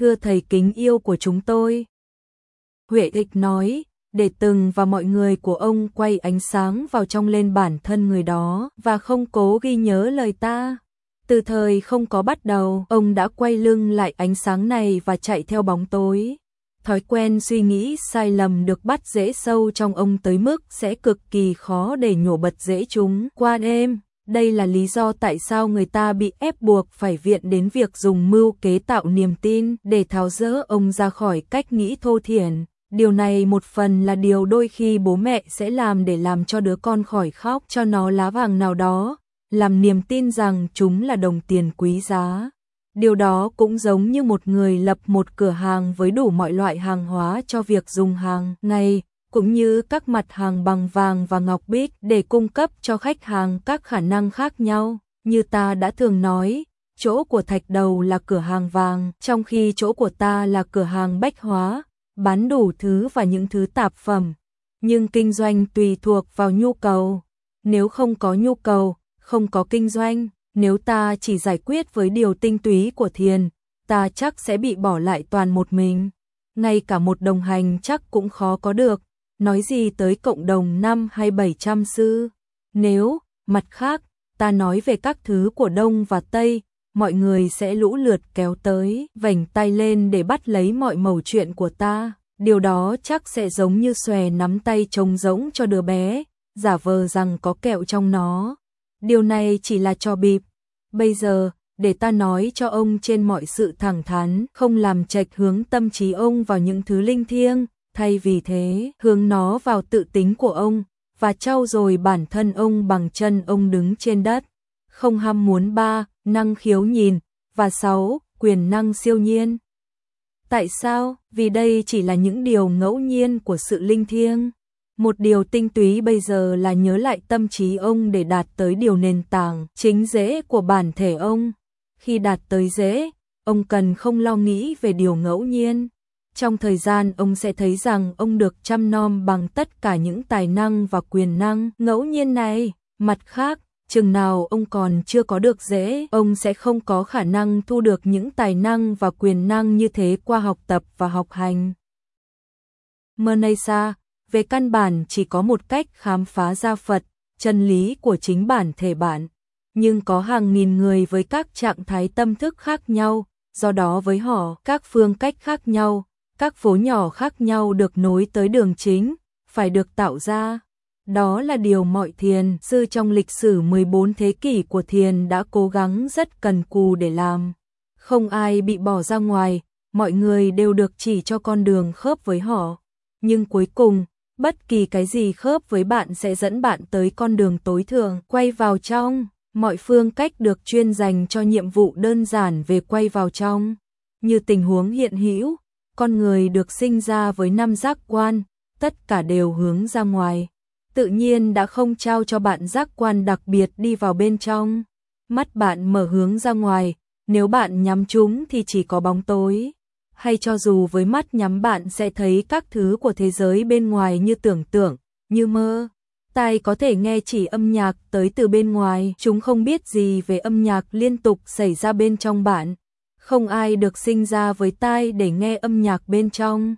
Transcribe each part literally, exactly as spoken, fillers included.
thưa thầy kính yêu của chúng tôi. Huệ Ịch nói, để từng và mọi người của ông quay ánh sáng vào trong lên bản thân người đó và không cố ghi nhớ lời ta. Từ thời không có bắt đầu, ông đã quay lưng lại ánh sáng này và chạy theo bóng tối. Thói quen suy nghĩ sai lầm được bắt rễ sâu trong ông tới mức sẽ cực kỳ khó để nhổ bật rễ chúng qua đêm. Đây là lý do tại sao người ta bị ép buộc phải viện đến việc dùng mưu kế tạo niềm tin để tháo dỡ ông ra khỏi cách nghĩ thô thiển. Điều này một phần là điều đôi khi bố mẹ sẽ làm để làm cho đứa con khỏi khóc cho nó lá vàng nào đó, làm niềm tin rằng chúng là đồng tiền quý giá. Điều đó cũng giống như một người lập một cửa hàng với đủ mọi loại hàng hóa cho việc dùng hàng ngày, cũng như các mặt hàng bằng vàng và ngọc bích để cung cấp cho khách hàng các khả năng khác nhau. Như ta đã thường nói, chỗ của thạch đầu là cửa hàng vàng, trong khi chỗ của ta là cửa hàng bách hóa, bán đủ thứ và những thứ tạp phẩm. Nhưng kinh doanh tùy thuộc vào nhu cầu. Nếu không có nhu cầu, không có kinh doanh. Nếu ta chỉ giải quyết với điều tinh túy của thiền, ta chắc sẽ bị bỏ lại toàn một mình. Ngay cả một đồng hành chắc cũng khó có được, nói gì tới cộng đồng năm hay bảy trăm sư. Nếu, mặt khác, ta nói về các thứ của Đông và Tây, mọi người sẽ lũ lượt kéo tới, vểnh tay lên để bắt lấy mọi mẩu chuyện của ta. Điều đó chắc sẽ giống như xòe nắm tay trống rỗng cho đứa bé, giả vờ rằng có kẹo trong nó. Điều này chỉ là trò bịp. Bây giờ, để ta nói cho ông trên mọi sự thẳng thắn, không làm chệch hướng tâm trí ông vào những thứ linh thiêng, thay vì thế, hướng nó vào tự tính của ông, và trau dồi bản thân ông bằng chân ông đứng trên đất. Không ham muốn ba, năng khiếu nhìn, và sáu, quyền năng siêu nhiên. Tại sao? Vì đây chỉ là những điều ngẫu nhiên của sự linh thiêng. Một điều tinh túy bây giờ là nhớ lại tâm trí ông để đạt tới điều nền tảng, chính rễ của bản thể ông. Khi đạt tới rễ, ông cần không lo nghĩ về điều ngẫu nhiên. Trong thời gian ông sẽ thấy rằng ông được chăm nom bằng tất cả những tài năng và quyền năng ngẫu nhiên này. Mặt khác, chừng nào ông còn chưa có được rễ, ông sẽ không có khả năng thu được những tài năng và quyền năng như thế qua học tập và học hành. Manasa, về căn bản chỉ có một cách khám phá ra Phật, chân lý của chính bản thể bạn. Nhưng có hàng nghìn người với các trạng thái tâm thức khác nhau, do đó với họ, các phương cách khác nhau, các phố nhỏ khác nhau được nối tới đường chính, phải được tạo ra. Đó là điều mọi thiền sư trong lịch sử mười bốn thế kỷ của thiền đã cố gắng rất cần cù để làm. Không ai bị bỏ ra ngoài, mọi người đều được chỉ cho con đường khớp với họ. Nhưng cuối cùng, bất kỳ cái gì khớp với bạn sẽ dẫn bạn tới con đường tối thượng, quay vào trong. Mọi phương cách được chuyên dành cho nhiệm vụ đơn giản về quay vào trong. Như tình huống hiện hữu, con người được sinh ra với năm giác quan, tất cả đều hướng ra ngoài. Tự nhiên đã không trao cho bạn giác quan đặc biệt đi vào bên trong. Mắt bạn mở hướng ra ngoài, nếu bạn nhắm chúng thì chỉ có bóng tối. Hay cho dù với mắt nhắm bạn sẽ thấy các thứ của thế giới bên ngoài như tưởng tượng, như mơ. Tai có thể nghe chỉ âm nhạc tới từ bên ngoài, chúng không biết gì về âm nhạc liên tục xảy ra bên trong bạn. Không ai được sinh ra với tai để nghe âm nhạc bên trong.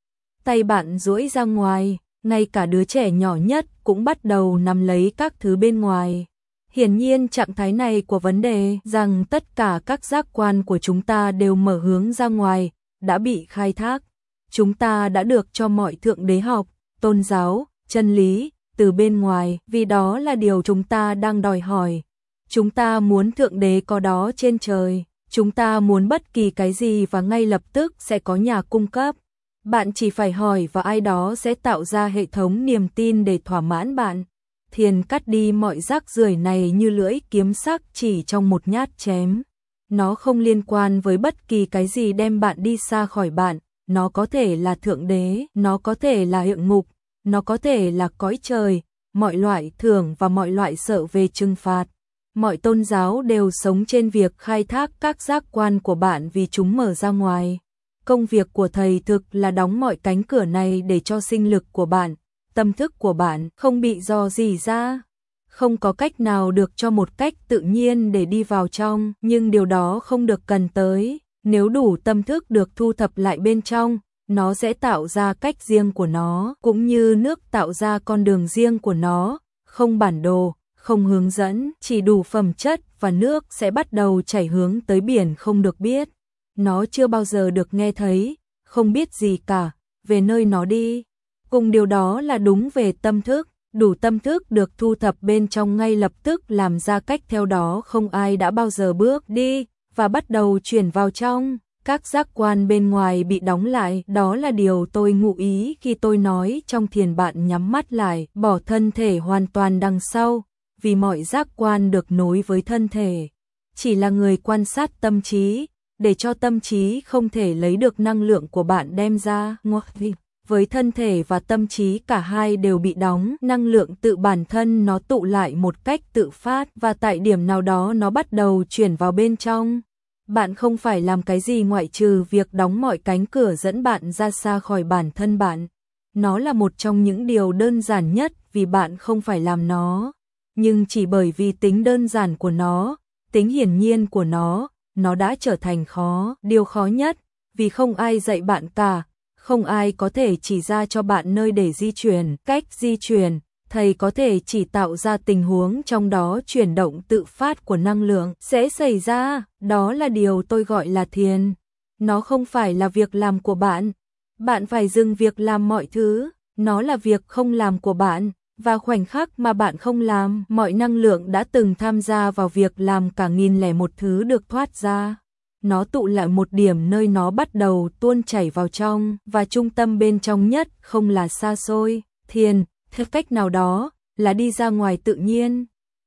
Tay bạn duỗi ra ngoài, ngay cả đứa trẻ nhỏ nhất cũng bắt đầu nắm lấy các thứ bên ngoài. Hiển nhiên trạng thái này của vấn đề rằng tất cả các giác quan của chúng ta đều mở hướng ra ngoài, đã bị khai thác. Chúng ta đã được cho mọi thượng đế học, tôn giáo, chân lý, từ bên ngoài, vì đó là điều chúng ta đang đòi hỏi. Chúng ta muốn thượng đế có đó trên trời, chúng ta muốn bất kỳ cái gì và ngay lập tức sẽ có nhà cung cấp. Bạn chỉ phải hỏi và ai đó sẽ tạo ra hệ thống niềm tin để thỏa mãn bạn. Thiền cắt đi mọi rác rưởi này như lưỡi kiếm sắc chỉ trong một nhát chém. Nó không liên quan với bất kỳ cái gì đem bạn đi xa khỏi bạn, nó có thể là thượng đế, nó có thể là địa ngục, nó có thể là cõi trời, mọi loại thưởng và mọi loại sợ về trừng phạt. Mọi tôn giáo đều sống trên việc khai thác các giác quan của bạn vì chúng mở ra ngoài. Công việc của thầy thực là đóng mọi cánh cửa này để cho sinh lực của bạn, tâm thức của bạn không bị dò dỉ ra. Không có cách nào được cho một cách tự nhiên để đi vào trong, nhưng điều đó không được cần tới. Nếu đủ tâm thức được thu thập lại bên trong, nó sẽ tạo ra cách riêng của nó, cũng như nước tạo ra con đường riêng của nó, không bản đồ, không hướng dẫn, chỉ đủ phẩm chất và nước sẽ bắt đầu chảy hướng tới biển không được biết. Nó chưa bao giờ được nghe thấy, không biết gì cả, về nơi nó đi. Cùng điều đó là đúng về tâm thức, đủ tâm thức được thu thập bên trong ngay lập tức làm ra cách theo đó không ai đã bao giờ bước đi, và bắt đầu chuyển vào trong. Các giác quan bên ngoài bị đóng lại, đó là điều tôi ngụ ý khi tôi nói trong thiền bạn nhắm mắt lại, bỏ thân thể hoàn toàn đằng sau, vì mọi giác quan được nối với thân thể. Chỉ là người quan sát tâm trí, để cho tâm trí không thể lấy được năng lượng của bạn đem ra. Với thân thể và tâm trí cả hai đều bị đóng, năng lượng tự bản thân nó tụ lại một cách tự phát và tại điểm nào đó nó bắt đầu chuyển vào bên trong. Bạn không phải làm cái gì ngoại trừ việc đóng mọi cánh cửa dẫn bạn ra xa khỏi bản thân bạn. Nó là một trong những điều đơn giản nhất vì bạn không phải làm nó. Nhưng chỉ bởi vì tính đơn giản của nó, tính hiển nhiên của nó, nó đã trở thành khó. Điều khó nhất, vì không ai dạy bạn cả, không ai có thể chỉ ra cho bạn nơi để di chuyển, cách di chuyển. Thầy có thể chỉ tạo ra tình huống trong đó chuyển động tự phát của năng lượng sẽ xảy ra, đó là điều tôi gọi là thiền. Nó không phải là việc làm của bạn, bạn phải dừng việc làm mọi thứ, nó là việc không làm của bạn, và khoảnh khắc mà bạn không làm, mọi năng lượng đã từng tham gia vào việc làm cả nghìn lẻ một thứ được thoát ra. Nó tụ lại một điểm nơi nó bắt đầu tuôn chảy vào trong, và trung tâm bên trong nhất không là xa xôi, thiền. Theo cách nào đó, là đi ra ngoài tự nhiên.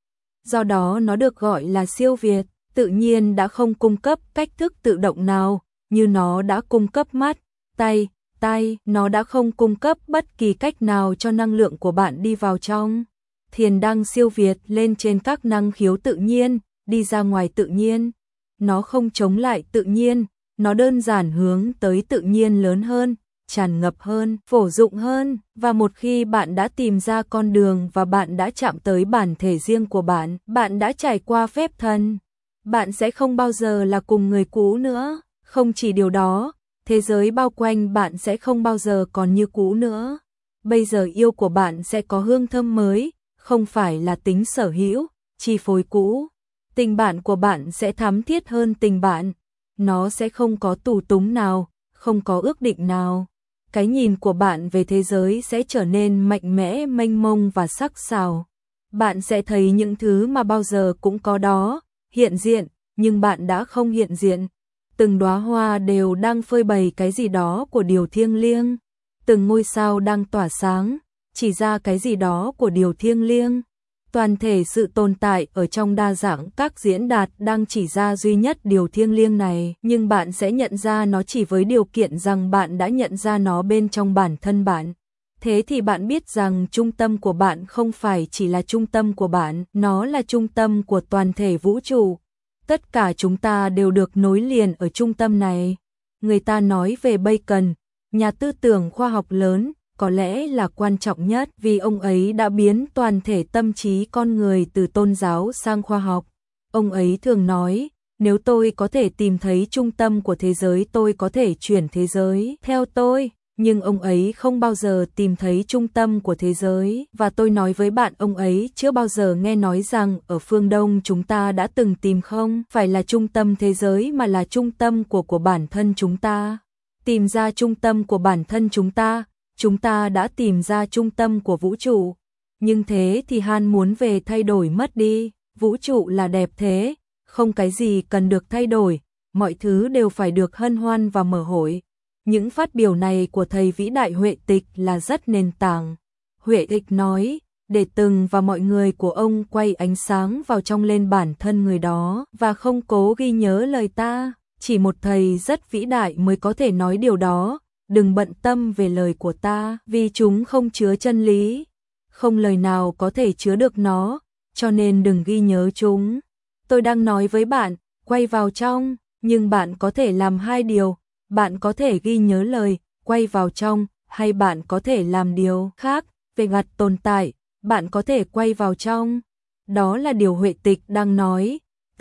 Do đó nó được gọi là siêu việt, tự nhiên đã không cung cấp cách thức tự động nào, như nó đã cung cấp mắt, tay, tay, nó đã không cung cấp bất kỳ cách nào cho năng lượng của bạn đi vào trong. Thiền đang siêu việt lên trên các năng khiếu tự nhiên, đi ra ngoài tự nhiên. Nó không chống lại tự nhiên, nó đơn giản hướng tới tự nhiên lớn hơn, tràn ngập hơn, phổ dụng hơn, và một khi bạn đã tìm ra con đường và bạn đã chạm tới bản thể riêng của bạn, bạn đã trải qua phép thần, bạn sẽ không bao giờ là cùng người cũ nữa. Không chỉ điều đó, thế giới bao quanh bạn sẽ không bao giờ còn như cũ nữa. Bây giờ yêu của bạn sẽ có hương thơm mới, không phải là tính sở hữu, chi phối cũ. Tình bạn của bạn sẽ thắm thiết hơn tình bạn, nó sẽ không có tù túng nào, không có ước định nào. Cái nhìn của bạn về thế giới sẽ trở nên mạnh mẽ, mênh mông và sắc sảo. Bạn sẽ thấy những thứ mà bao giờ cũng có đó, hiện diện, nhưng bạn đã không hiện diện. Từng đóa hoa đều đang phơi bày cái gì đó của điều thiêng liêng. Từng ngôi sao đang tỏa sáng, chỉ ra cái gì đó của điều thiêng liêng. Toàn thể sự tồn tại ở trong đa dạng các diễn đạt đang chỉ ra duy nhất điều thiêng liêng này, nhưng bạn sẽ nhận ra nó chỉ với điều kiện rằng bạn đã nhận ra nó bên trong bản thân bạn. Thế thì bạn biết rằng trung tâm của bạn không phải chỉ là trung tâm của bạn, nó là trung tâm của toàn thể vũ trụ. Tất cả chúng ta đều được nối liền ở trung tâm này. Người ta nói về Bacon, nhà tư tưởng khoa học lớn, có lẽ là quan trọng nhất vì ông ấy đã biến toàn thể tâm trí con người từ tôn giáo sang khoa học. Ông ấy thường nói, nếu tôi có thể tìm thấy trung tâm của thế giới tôi có thể chuyển thế giới theo tôi, nhưng ông ấy không bao giờ tìm thấy trung tâm của thế giới, và tôi nói với bạn ông ấy chưa bao giờ nghe nói rằng ở phương Đông chúng ta đã từng tìm không phải là trung tâm thế giới mà là trung tâm của của bản thân chúng ta. Tìm ra trung tâm của bản thân chúng ta, chúng ta đã tìm ra trung tâm của vũ trụ. Nhưng thế thì Han muốn về thay đổi mất đi, vũ trụ là đẹp thế, không cái gì cần được thay đổi, mọi thứ đều phải được hân hoan và mở hội. Những phát biểu này của thầy vĩ đại Huệ Tịch là rất nền tảng. Huệ Tịch nói, để từng và mọi người của ông quay ánh sáng vào trong lên bản thân người đó và không cố ghi nhớ lời ta. Chỉ một thầy rất vĩ đại mới có thể nói điều đó. Đừng bận tâm về lời của ta, vì chúng không chứa chân lý. Không lời nào có thể chứa được nó, cho nên đừng ghi nhớ chúng. Tôi đang nói với bạn, quay vào trong, nhưng bạn có thể làm hai điều. Bạn có thể ghi nhớ lời, quay vào trong, hay bạn có thể làm điều khác. Về mặt tồn tại, bạn có thể quay vào trong. Đó là điều Huệ Tịch đang nói.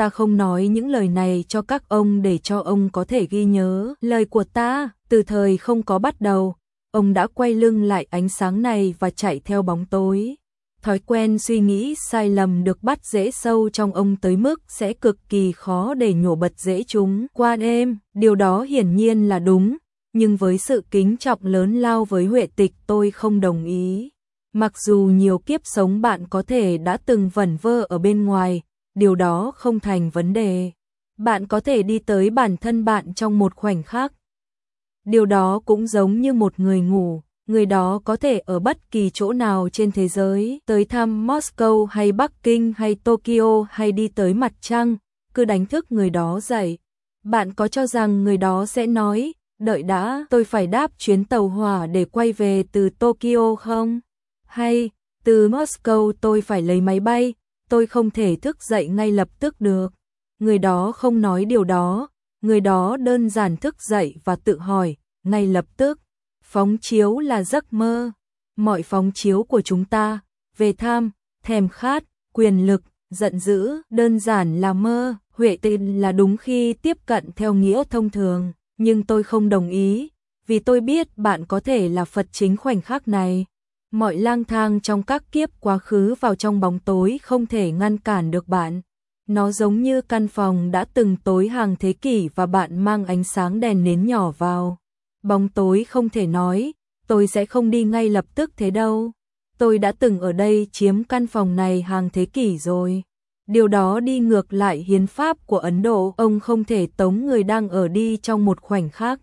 ta không nói những lời này cho các ông để cho ông có thể ghi nhớ lời của ta. Từ thời không có bắt đầu, ông đã quay lưng lại ánh sáng này và chạy theo bóng tối. Thói quen suy nghĩ sai lầm được bắt rễ sâu trong ông tới mức sẽ cực kỳ khó để nhổ bật rễ chúng qua đêm. Điều đó hiển nhiên là đúng, nhưng với sự kính trọng lớn lao với Huệ Tịch tôi không đồng ý. Mặc dù nhiều kiếp sống bạn có thể đã từng vẩn vơ ở bên ngoài, điều đó không thành vấn đề. Bạn có thể đi tới bản thân bạn trong một khoảnh khắc. Điều đó cũng giống như một người ngủ, người đó có thể ở bất kỳ chỗ nào trên thế giới, tới thăm Moscow hay Bắc Kinh hay Tokyo hay đi tới mặt trăng, cứ đánh thức người đó dậy. Bạn có cho rằng người đó sẽ nói, đợi đã, tôi phải đáp chuyến tàu hỏa để quay về từ Tokyo không? Hay, từ Moscow tôi phải lấy máy bay, tôi không thể thức dậy ngay lập tức được. Người đó không nói điều đó, người đó đơn giản thức dậy và tự hỏi, ngay lập tức. Phóng chiếu là giấc mơ. Mọi phóng chiếu của chúng ta, về tham, thèm khát, quyền lực, giận dữ, đơn giản là mơ. Huệ Tình là đúng khi tiếp cận theo nghĩa thông thường, nhưng tôi không đồng ý, vì tôi biết bạn có thể là Phật chính khoảnh khắc này. Mọi lang thang trong các kiếp quá khứ vào trong bóng tối không thể ngăn cản được bạn. Nó giống như căn phòng đã từng tối hàng thế kỷ và bạn mang ánh sáng đèn nến nhỏ vào. Bóng tối không thể nói, tôi sẽ không đi ngay lập tức thế đâu. Tôi đã từng ở đây chiếm căn phòng này hàng thế kỷ rồi. Điều đó đi ngược lại hiến pháp của Ấn Độ, ông không thể tống người đang ở đi trong một khoảnh khắc.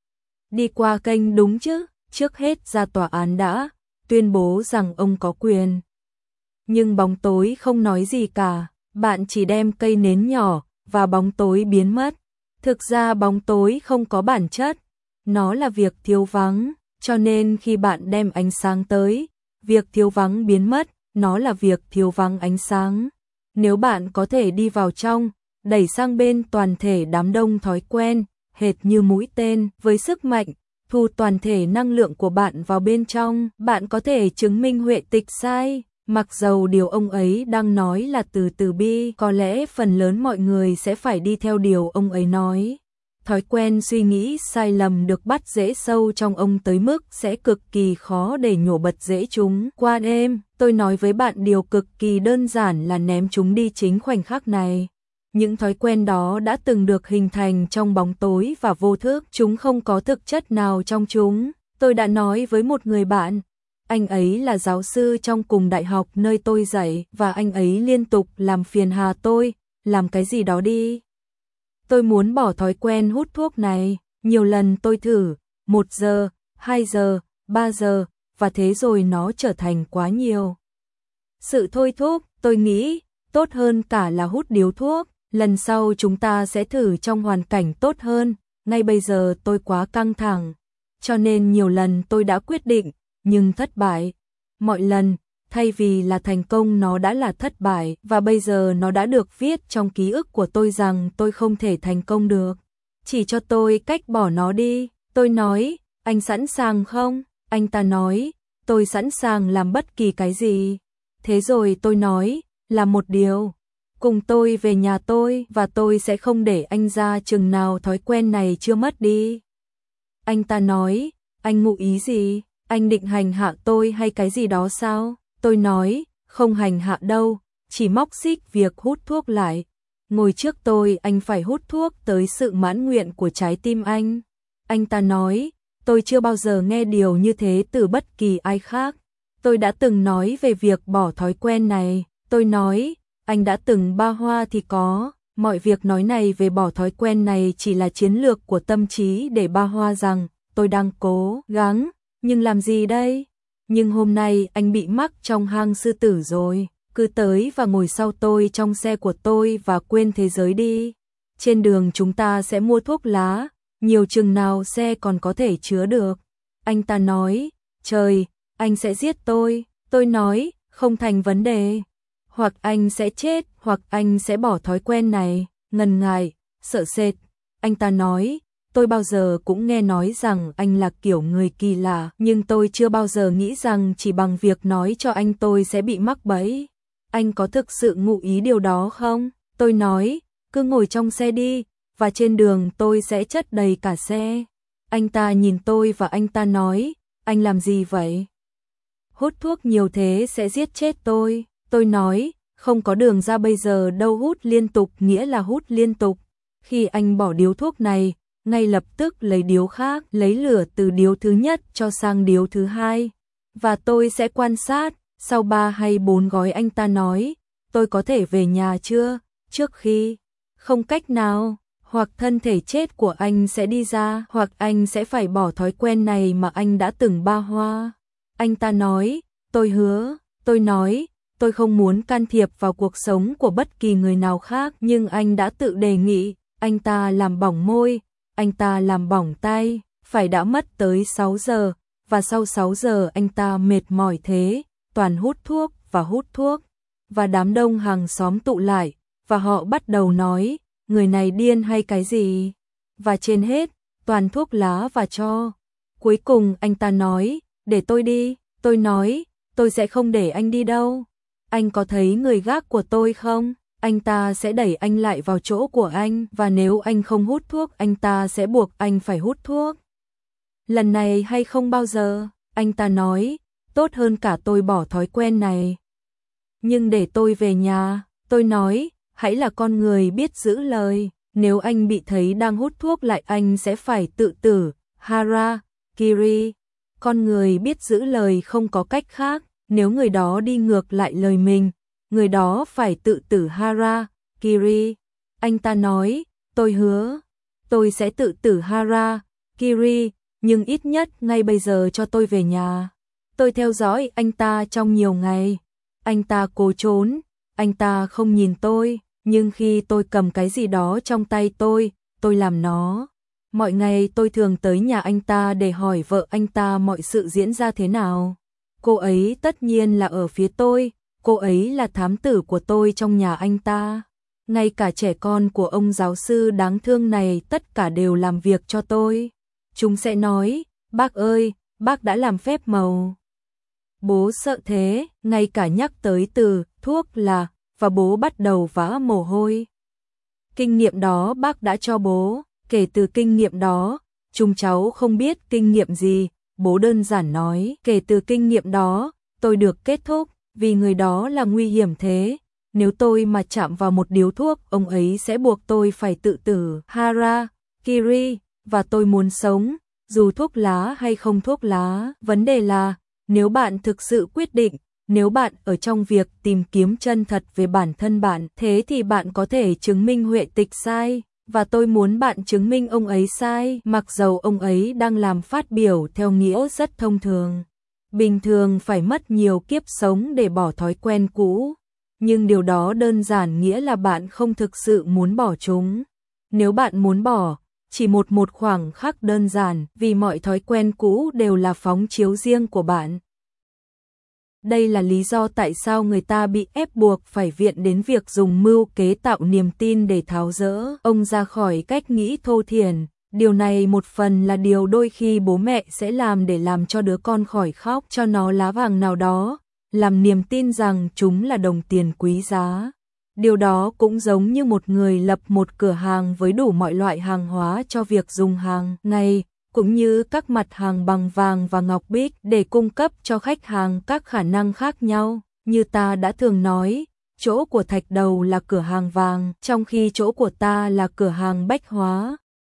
Đi qua kênh đúng chứ, trước hết ra tòa án đã, tuyên bố rằng ông có quyền. Nhưng bóng tối không nói gì cả, bạn chỉ đem cây nến nhỏ và bóng tối biến mất. Thực ra bóng tối không có bản chất, nó là việc thiếu vắng, cho nên khi bạn đem ánh sáng tới, việc thiếu vắng biến mất, nó là việc thiếu vắng ánh sáng. Nếu bạn có thể đi vào trong, đẩy sang bên toàn thể đám đông thói quen, hệt như mũi tên, với sức mạnh, thu toàn thể năng lượng của bạn vào bên trong, bạn có thể chứng minh Huệ Tịch sai. Mặc dầu điều ông ấy đang nói là từ từ bi, có lẽ phần lớn mọi người sẽ phải đi theo điều ông ấy nói. Thói quen suy nghĩ sai lầm được bắt rễ sâu trong ông tới mức sẽ cực kỳ khó để nhổ bật rễ chúng qua đêm. Tôi nói với bạn điều cực kỳ đơn giản là ném chúng đi chính khoảnh khắc này. Những thói quen đó đã từng được hình thành trong bóng tối và vô thức, chúng không có thực chất nào trong chúng. Tôi đã nói với một người bạn, anh ấy là giáo sư trong cùng đại học nơi tôi dạy và anh ấy liên tục làm phiền hà tôi, làm cái gì đó đi. Tôi muốn bỏ thói quen hút thuốc này, nhiều lần tôi thử, một giờ, hai giờ, ba giờ, và thế rồi nó trở thành quá nhiều. Sự thôi thúc, tôi nghĩ, tốt hơn cả là hút điếu thuốc, lần sau chúng ta sẽ thử trong hoàn cảnh tốt hơn, ngay bây giờ tôi quá căng thẳng, cho nên nhiều lần tôi đã quyết định, nhưng thất bại. Mọi lần, thay vì là thành công nó đã là thất bại và bây giờ nó đã được viết trong ký ức của tôi rằng tôi không thể thành công được. Chỉ cho tôi cách bỏ nó đi. Tôi nói, anh sẵn sàng không? Anh ta nói, tôi sẵn sàng làm bất kỳ cái gì. Thế rồi tôi nói, là một điều. Cùng tôi về nhà tôi và tôi sẽ không để anh ra chừng nào thói quen này chưa mất đi. Anh ta nói, anh ngụ ý gì? Anh định hành hạ tôi hay cái gì đó sao? Tôi nói, không hành hạ đâu, chỉ móc xích việc hút thuốc lại. Ngồi trước tôi anh phải hút thuốc tới sự mãn nguyện của trái tim anh. Anh ta nói, tôi chưa bao giờ nghe điều như thế từ bất kỳ ai khác. Tôi đã từng nói về việc bỏ thói quen này. Tôi nói, anh đã từng ba hoa thì có. Mọi việc nói này về bỏ thói quen này chỉ là chiến lược của tâm trí để ba hoa rằng tôi đang cố gắng, nhưng làm gì đây? Nhưng hôm nay anh bị mắc trong hang sư tử rồi, cứ tới và ngồi sau tôi trong xe của tôi và quên thế giới đi. Trên đường chúng ta sẽ mua thuốc lá, nhiều chừng nào xe còn có thể chứa được. Anh ta nói, trời, anh sẽ giết tôi. Tôi nói, không thành vấn đề. Hoặc anh sẽ chết, hoặc anh sẽ bỏ thói quen này. Ngần ngại, sợ sệt. Anh ta nói, tôi bao giờ cũng nghe nói rằng anh là kiểu người kỳ lạ, nhưng tôi chưa bao giờ nghĩ rằng chỉ bằng việc nói cho anh tôi sẽ bị mắc bẫy. Anh có thực sự ngụ ý điều đó không? Tôi nói, cứ ngồi trong xe đi, và trên đường tôi sẽ chất đầy cả xe. Anh ta nhìn tôi và anh ta nói, anh làm gì vậy? Hút thuốc nhiều thế sẽ giết chết tôi. Tôi nói, không có đường ra bây giờ đâu, hút liên tục nghĩa là hút liên tục. Khi anh bỏ điếu thuốc này, ngay lập tức lấy điếu khác, lấy lửa từ điếu thứ nhất cho sang điếu thứ hai. Và tôi sẽ quan sát, sau ba hay bốn gói anh ta nói, tôi có thể về nhà chưa? Trước khi, không cách nào, hoặc thân thể chết của anh sẽ đi ra, hoặc anh sẽ phải bỏ thói quen này mà anh đã từng ba hoa. Anh ta nói, tôi hứa, tôi nói, tôi không muốn can thiệp vào cuộc sống của bất kỳ người nào khác, nhưng anh đã tự đề nghị, anh ta làm bỏng môi, anh ta làm bỏng tay, phải đã mất tới sáu giờ, và sau sáu giờ anh ta mệt mỏi thế, toàn hút thuốc và hút thuốc, và đám đông hàng xóm tụ lại, và họ bắt đầu nói, người này điên hay cái gì, và trên hết, toàn thuốc lá và tro. Cuối cùng anh ta nói, để tôi đi, tôi nói, tôi sẽ không để anh đi đâu. Anh có thấy người gác của tôi không? Anh ta sẽ đẩy anh lại vào chỗ của anh, và nếu anh không hút thuốc, anh ta sẽ buộc anh phải hút thuốc. Lần này hay không bao giờ, anh ta nói, tốt hơn cả tôi bỏ thói quen này. Nhưng để tôi về nhà, tôi nói, hãy là con người biết giữ lời, nếu anh bị thấy đang hút thuốc lại anh sẽ phải tự tử, hara, kiri. Con người biết giữ lời không có cách khác, nếu người đó đi ngược lại lời mình, người đó phải tự tử hara, kiri. Anh ta nói, tôi hứa, tôi sẽ tự tử hara, kiri, nhưng ít nhất ngay bây giờ cho tôi về nhà. Tôi theo dõi anh ta trong nhiều ngày. Anh ta cố trốn, anh ta không nhìn tôi, nhưng khi tôi cầm cái gì đó trong tay tôi, tôi làm nó. Mọi ngày tôi thường tới nhà anh ta để hỏi vợ anh ta mọi sự diễn ra thế nào. Cô ấy tất nhiên là ở phía tôi, cô ấy là thám tử của tôi trong nhà anh ta. Ngay cả trẻ con của ông giáo sư đáng thương này tất cả đều làm việc cho tôi. Chúng sẽ nói, bác ơi, bác đã làm phép màu. Bố sợ thế, ngay cả nhắc tới từ thuốc là, và bố bắt đầu vã mồ hôi. Kinh nghiệm đó bác đã cho bố, kể từ kinh nghiệm đó, chúng cháu không biết kinh nghiệm gì, bố đơn giản nói, kể từ kinh nghiệm đó, tôi được kết thúc, vì người đó là nguy hiểm thế. Nếu tôi mà chạm vào một điếu thuốc, ông ấy sẽ buộc tôi phải tự tử, hara, kiri, và tôi muốn sống, dù thuốc lá hay không thuốc lá. Vấn đề là, nếu bạn thực sự quyết định, nếu bạn ở trong việc tìm kiếm chân thật về bản thân bạn, thế thì bạn có thể chứng minh Huệ Tịch sai, và tôi muốn bạn chứng minh ông ấy sai, mặc dầu ông ấy đang làm phát biểu theo nghĩa rất thông thường. Bình thường phải mất nhiều kiếp sống để bỏ thói quen cũ, nhưng điều đó đơn giản nghĩa là bạn không thực sự muốn bỏ chúng. Nếu bạn muốn bỏ, chỉ một một khoảng khắc đơn giản, vì mọi thói quen cũ đều là phóng chiếu riêng của bạn. Đây là lý do tại sao người ta bị ép buộc phải viện đến việc dùng mưu kế tạo niềm tin để tháo dỡ ông ra khỏi cách nghĩ thô thiển. Điều này một phần là điều đôi khi bố mẹ sẽ làm để làm cho đứa con khỏi khóc, cho nó lá vàng nào đó, làm niềm tin rằng chúng là đồng tiền quý giá. Điều đó cũng giống như một người lập một cửa hàng với đủ mọi loại hàng hóa cho việc dùng hàng ngày, cũng như các mặt hàng bằng vàng và ngọc bích để cung cấp cho khách hàng các khả năng khác nhau. Như ta đã thường nói, chỗ của Thạch Đầu là cửa hàng vàng, trong khi chỗ của ta là cửa hàng bách hóa.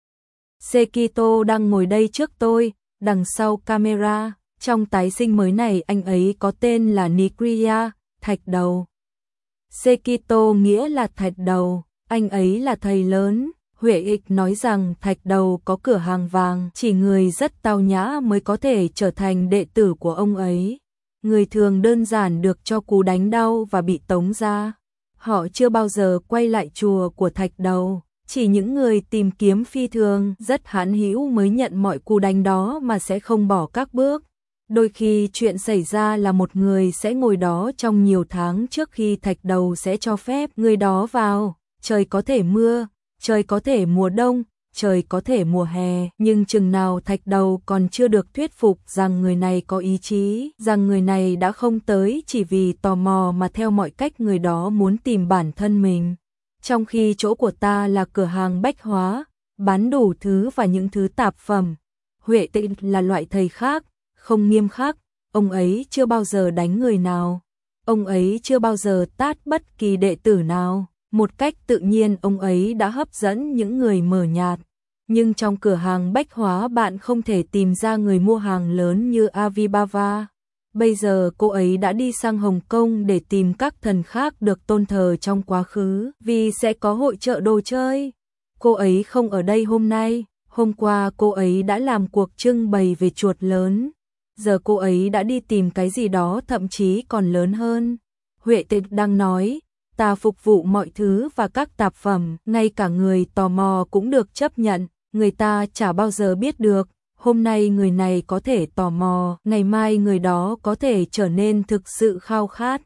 Sekito đang ngồi đây trước tôi, đằng sau camera. Trong tái sinh mới này anh ấy có tên là Nikriya, Thạch Đầu. Sekito nghĩa là Thạch Đầu, anh ấy là thầy lớn. Huệ Ịch nói rằng Thạch Đầu có cửa hàng vàng, chỉ người rất tao nhã mới có thể trở thành đệ tử của ông ấy. Người thường đơn giản được cho cú đánh đau và bị tống ra. Họ chưa bao giờ quay lại chùa của Thạch Đầu, chỉ những người tìm kiếm phi thường rất hãn hữu mới nhận mọi cú đánh đó mà sẽ không bỏ các bước. Đôi khi chuyện xảy ra là một người sẽ ngồi đó trong nhiều tháng trước khi Thạch Đầu sẽ cho phép người đó vào. Trời có thể mưa, trời có thể mùa đông, trời có thể mùa hè, nhưng chừng nào Thạch Đầu còn chưa được thuyết phục rằng người này có ý chí, rằng người này đã không tới chỉ vì tò mò mà theo mọi cách người đó muốn tìm bản thân mình, trong khi chỗ của ta là cửa hàng bách hóa, bán đủ thứ và những thứ tạp phẩm. Huệ Tịch là loại thầy khác, không nghiêm khắc, ông ấy chưa bao giờ đánh người nào. Ông ấy chưa bao giờ tát bất kỳ đệ tử nào, một cách tự nhiên ông ấy đã hấp dẫn những người mờ nhạt. Nhưng trong cửa hàng bách hóa bạn không thể tìm ra người mua hàng lớn như Avibaba. Bây giờ cô ấy đã đi sang Hồng Kông để tìm các thần khác được tôn thờ trong quá khứ, vì sẽ có hội chợ đồ chơi. Cô ấy không ở đây hôm nay, hôm qua cô ấy đã làm cuộc trưng bày về chuột lớn. Giờ cô ấy đã đi tìm cái gì đó thậm chí còn lớn hơn. Huệ Tịch đang nói, ta phục vụ mọi thứ và các tạp phẩm, ngay cả người tò mò cũng được chấp nhận, người ta chả bao giờ biết được. Hôm nay người này có thể tò mò, ngày mai người đó có thể trở nên thực sự khao khát.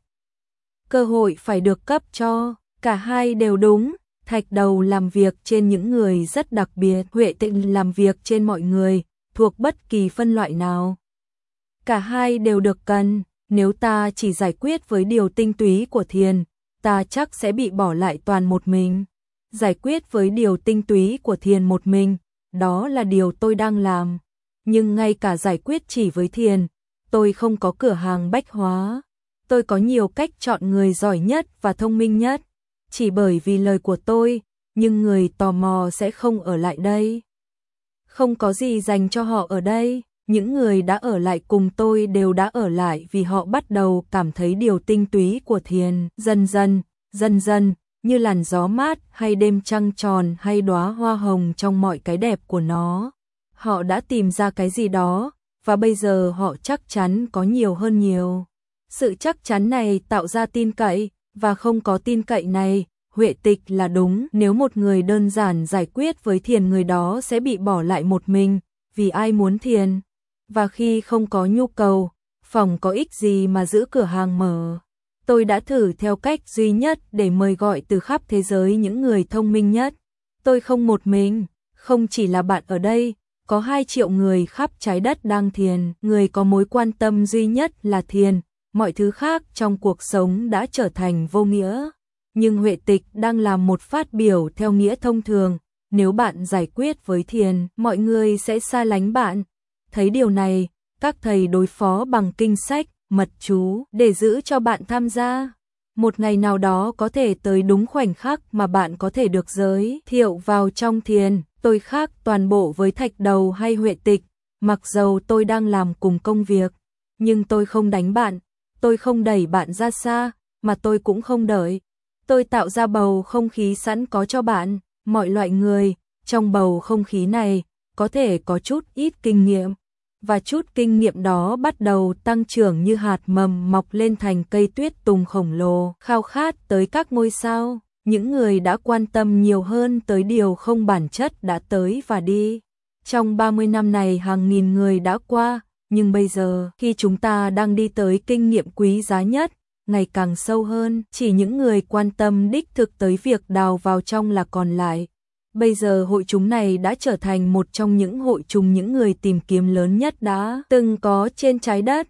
Cơ hội phải được cấp cho, cả hai đều đúng. Thạch Đầu làm việc trên những người rất đặc biệt, Huệ Tịch làm việc trên mọi người, thuộc bất kỳ phân loại nào. Cả hai đều được cần, nếu ta chỉ giải quyết với điều tinh túy của thiền, ta chắc sẽ bị bỏ lại toàn một mình. Giải quyết với điều tinh túy của thiền một mình, đó là điều tôi đang làm. Nhưng ngay cả giải quyết chỉ với thiền, tôi không có cửa hàng bách hóa. Tôi có nhiều cách chọn người giỏi nhất và thông minh nhất. Chỉ bởi vì lời của tôi, nhưng người tò mò sẽ không ở lại đây. Không có gì dành cho họ ở đây. Những người đã ở lại cùng tôi đều đã ở lại vì họ bắt đầu cảm thấy điều tinh túy của thiền. Dần dần, dần dần, như làn gió mát hay đêm trăng tròn hay đóa hoa hồng trong mọi cái đẹp của nó. Họ đã tìm ra cái gì đó, và bây giờ họ chắc chắn có nhiều hơn nhiều. Sự chắc chắn này tạo ra tin cậy, và không có tin cậy này, Huệ Tịch là đúng. Nếu một người đơn giản giải quyết với thiền, người đó sẽ bị bỏ lại một mình, vì ai muốn thiền. Và khi không có nhu cầu, phòng có ích gì mà giữ cửa hàng mở. Tôi đã thử theo cách duy nhất để mời gọi từ khắp thế giới những người thông minh nhất. Tôi không một mình, không chỉ là bạn ở đây, có hai triệu người khắp trái đất đang thiền, người có mối quan tâm duy nhất là thiền, mọi thứ khác trong cuộc sống đã trở thành vô nghĩa. Nhưng Huệ Tịch đang làm một phát biểu theo nghĩa thông thường, nếu bạn giải quyết với thiền, mọi người sẽ xa lánh bạn. Thấy điều này, các thầy đối phó bằng kinh sách, mật chú để giữ cho bạn tham gia. Một ngày nào đó có thể tới đúng khoảnh khắc mà bạn có thể được giới thiệu vào trong thiền. Tôi khác toàn bộ với Thạch Đầu hay Huệ Tịch, mặc dầu tôi đang làm cùng công việc, nhưng tôi không đánh bạn, tôi không đẩy bạn ra xa, mà tôi cũng không đợi. Tôi tạo ra bầu không khí sẵn có cho bạn, mọi loại người, trong bầu không khí này, có thể có chút ít kinh nghiệm, và chút kinh nghiệm đó bắt đầu tăng trưởng như hạt mầm mọc lên thành cây tuyết tùng khổng lồ, khao khát tới các ngôi sao. Những người đã quan tâm nhiều hơn tới điều không bản chất đã tới và đi. Trong ba mươi năm này hàng nghìn người đã qua, nhưng bây giờ khi chúng ta đang đi tới kinh nghiệm quý giá nhất, ngày càng sâu hơn, chỉ những người quan tâm đích thực tới việc đào vào trong là còn lại. Bây giờ hội chúng này đã trở thành một trong những hội chúng những người tìm kiếm lớn nhất đã từng có trên trái đất.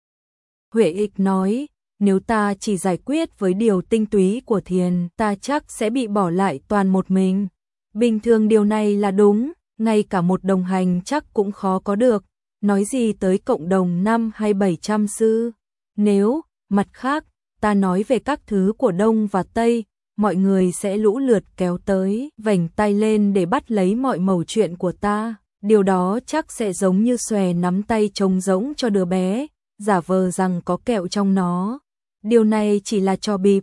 Huệ Ịch nói, nếu ta chỉ giải quyết với điều tinh túy của thiền, ta chắc sẽ bị bỏ lại toàn một mình. Bình thường điều này là đúng, ngay cả một đồng hành chắc cũng khó có được, nói gì tới cộng đồng năm hay bảy trăm sư. Nếu, mặt khác, ta nói về các thứ của Đông và Tây, mọi người sẽ lũ lượt kéo tới, vểnh tay lên để bắt lấy mọi mẩu chuyện của ta. Điều đó chắc sẽ giống như xòe nắm tay trống rỗng cho đứa bé, giả vờ rằng có kẹo trong nó. Điều này chỉ là trò bịp.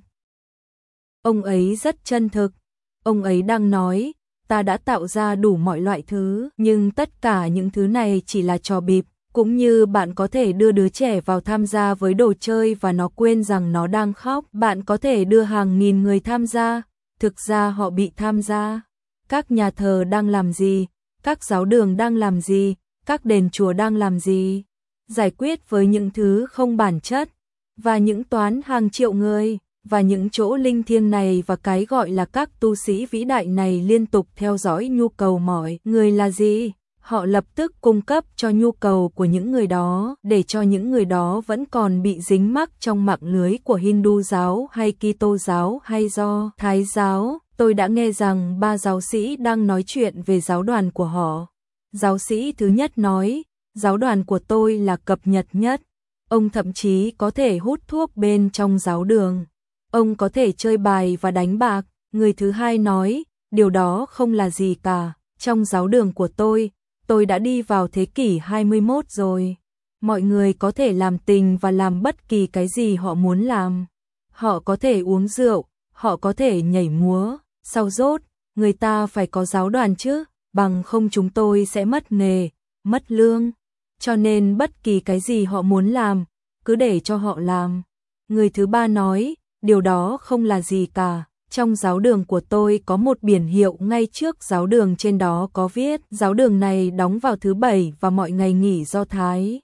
Ông ấy rất chân thực. Ông ấy đang nói, ta đã tạo ra đủ mọi loại thứ, nhưng tất cả những thứ này chỉ là trò bịp. Cũng như bạn có thể đưa đứa trẻ vào tham gia với đồ chơi và nó quên rằng nó đang khóc. Bạn có thể đưa hàng nghìn người tham gia, thực ra họ bị tham gia. Các nhà thờ đang làm gì? Các giáo đường đang làm gì? Các đền chùa đang làm gì? Giải quyết với những thứ không bản chất, và những toán hàng triệu người, và những chỗ linh thiêng này, và cái gọi là các tu sĩ vĩ đại này liên tục theo dõi nhu cầu mọi người là gì? Họ lập tức cung cấp cho nhu cầu của những người đó, để cho những người đó vẫn còn bị dính mắc trong mạng lưới của Hindu giáo hay Kitô giáo hay Do Thái giáo. Tôi đã nghe rằng ba giáo sĩ đang nói chuyện về giáo đoàn của họ. Giáo sĩ thứ nhất nói, giáo đoàn của tôi là cập nhật nhất. Ông thậm chí có thể hút thuốc bên trong giáo đường. Ông có thể chơi bài và đánh bạc. Người thứ hai nói, điều đó không là gì cả. Trong giáo đường của tôi, tôi đã đi vào thế kỷ hai mươi mốt rồi. Mọi người có thể làm tình và làm bất kỳ cái gì họ muốn làm. Họ có thể uống rượu, họ có thể nhảy múa. Sau rốt, người ta phải có giáo đoàn chứ, bằng không chúng tôi sẽ mất nghề, mất lương. Cho nên bất kỳ cái gì họ muốn làm, cứ để cho họ làm. Người thứ ba nói, điều đó không là gì cả. Trong giáo đường của tôi có một biển hiệu ngay trước giáo đường, trên đó có viết, giáo đường này đóng vào thứ bảy và mọi ngày nghỉ Do Thái.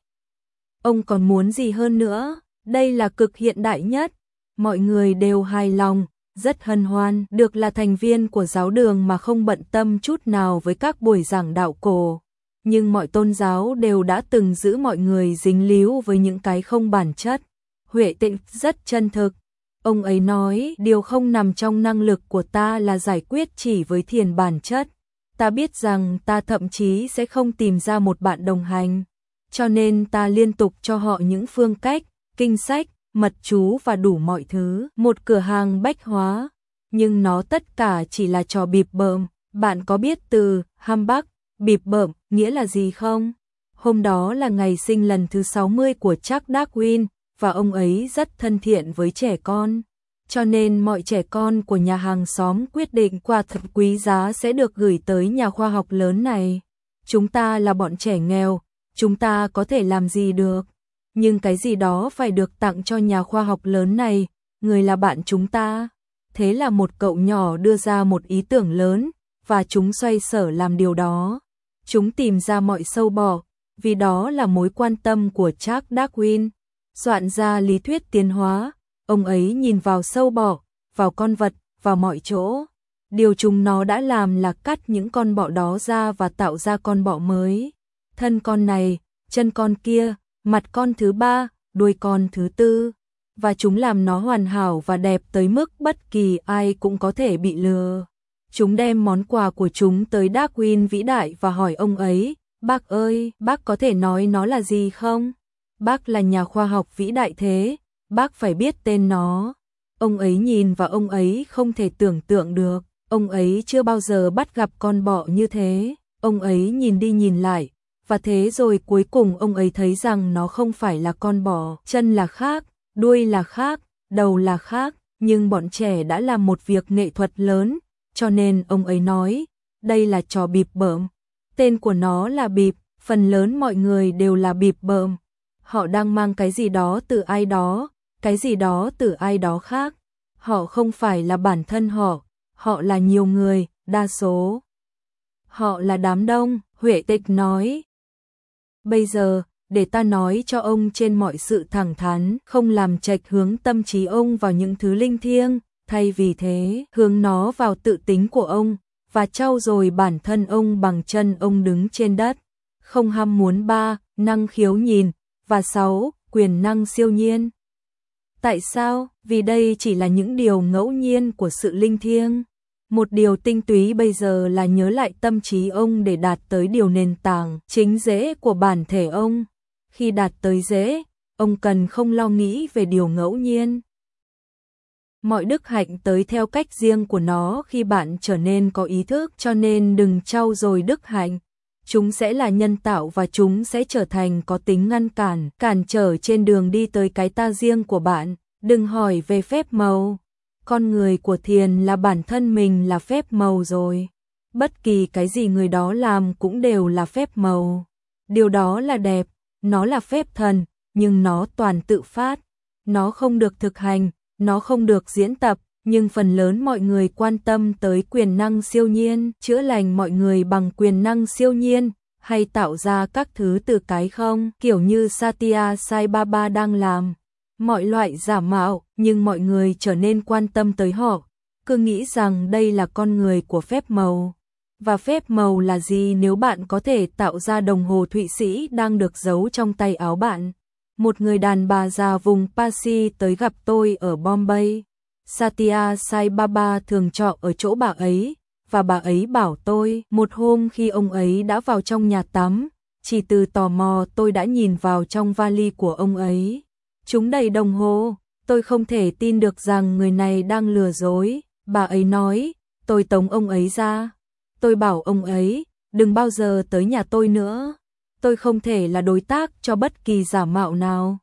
Ông còn muốn gì hơn nữa? Đây là cực hiện đại nhất. Mọi người đều hài lòng, rất hân hoan, được là thành viên của giáo đường mà không bận tâm chút nào với các buổi giảng đạo cổ. Nhưng mọi tôn giáo đều đã từng giữ mọi người dính líu với những cái không bản chất. Huệ Tịnh rất chân thực. Ông ấy nói, điều không nằm trong năng lực của ta là giải quyết chỉ với thiền bản chất. Ta biết rằng ta thậm chí sẽ không tìm ra một bạn đồng hành. Cho nên ta liên tục cho họ những phương cách, kinh sách, mật chú và đủ mọi thứ. Một cửa hàng bách hóa. Nhưng nó tất cả chỉ là trò bịp bợm. Bạn có biết từ humbug, bịp bợm, nghĩa là gì không? Hôm đó là ngày sinh lần thứ sáu mươi của Charles Darwin, và ông ấy rất thân thiện với trẻ con. Cho nên mọi trẻ con của nhà hàng xóm quyết định quà thật quý giá sẽ được gửi tới nhà khoa học lớn này. Chúng ta là bọn trẻ nghèo, chúng ta có thể làm gì được? Nhưng cái gì đó phải được tặng cho nhà khoa học lớn này, người là bạn chúng ta. Thế là một cậu nhỏ đưa ra một ý tưởng lớn, và chúng xoay sở làm điều đó. Chúng tìm ra mọi sâu bọ, vì đó là mối quan tâm của Charles Darwin. Soạn ra lý thuyết tiến hóa, ông ấy nhìn vào sâu bọ, vào con vật, vào mọi chỗ. Điều chúng nó đã làm là cắt những con bọ đó ra và tạo ra con bọ mới. Thân con này, chân con kia, mặt con thứ ba, đuôi con thứ tư. Và chúng làm nó hoàn hảo và đẹp tới mức bất kỳ ai cũng có thể bị lừa. Chúng đem món quà của chúng tới Darwin vĩ đại và hỏi ông ấy, bác ơi, bác có thể nói nó là gì không? Bác là nhà khoa học vĩ đại thế, bác phải biết tên nó. Ông ấy nhìn và ông ấy không thể tưởng tượng được, ông ấy chưa bao giờ bắt gặp con bọ như thế. Ông ấy nhìn đi nhìn lại, và thế rồi cuối cùng ông ấy thấy rằng nó không phải là con bọ, chân là khác, đuôi là khác, đầu là khác, nhưng bọn trẻ đã làm một việc nghệ thuật lớn, cho nên ông ấy nói, đây là trò bịp bợm. Tên của nó là bịp, phần lớn mọi người đều là bịp bợm. Họ đang mang cái gì đó từ ai đó, cái gì đó từ ai đó khác. Họ không phải là bản thân họ, họ là nhiều người, đa số. Họ là đám đông, Huệ Tịch nói. Bây giờ, để ta nói cho ông trên mọi sự thẳng thắn, không làm chệch hướng tâm trí ông vào những thứ linh thiêng, thay vì thế, hướng nó vào tự tính của ông, và trau dồi bản thân ông bằng chân ông đứng trên đất. Không ham muốn ba, năng khiếu nhìn, và sáu, quyền năng siêu nhiên. Tại sao? Vì đây chỉ là những điều ngẫu nhiên của sự linh thiêng. Một điều tinh túy bây giờ là nhớ lại tâm trí ông để đạt tới điều nền tảng, chính rễ của bản thể ông. Khi đạt tới rễ, ông cần không lo nghĩ về điều ngẫu nhiên. Mọi đức hạnh tới theo cách riêng của nó khi bạn trở nên có ý thức, cho nên đừng trau dồi đức hạnh. Chúng sẽ là nhân tạo và chúng sẽ trở thành có tính ngăn cản, cản trở trên đường đi tới cái ta riêng của bạn. Đừng hỏi về phép màu. Con người của thiền là bản thân mình là phép màu rồi. Bất kỳ cái gì người đó làm cũng đều là phép màu. Điều đó là đẹp, nó là phép thần, nhưng nó toàn tự phát. Nó không được thực hành, nó không được diễn tập, nhưng phần lớn mọi người quan tâm tới quyền năng siêu nhiên, chữa lành mọi người bằng quyền năng siêu nhiên, hay tạo ra các thứ từ cái không, kiểu như Satya Sai Baba đang làm. Mọi loại giả mạo, nhưng mọi người trở nên quan tâm tới họ, cứ nghĩ rằng đây là con người của phép màu. Và phép màu là gì nếu bạn có thể tạo ra đồng hồ Thụy Sĩ đang được giấu trong tay áo bạn? Một người đàn bà già vùng Parsi tới gặp tôi ở Bombay. Satya Sai Baba thường trọ ở chỗ bà ấy, và bà ấy bảo tôi, một hôm khi ông ấy đã vào trong nhà tắm, chỉ từ tò mò tôi đã nhìn vào trong vali của ông ấy. Chúng đầy đồng hồ, tôi không thể tin được rằng người này đang lừa dối. Bà ấy nói, tôi tống ông ấy ra. Tôi bảo ông ấy, đừng bao giờ tới nhà tôi nữa. Tôi không thể là đối tác cho bất kỳ giả mạo nào.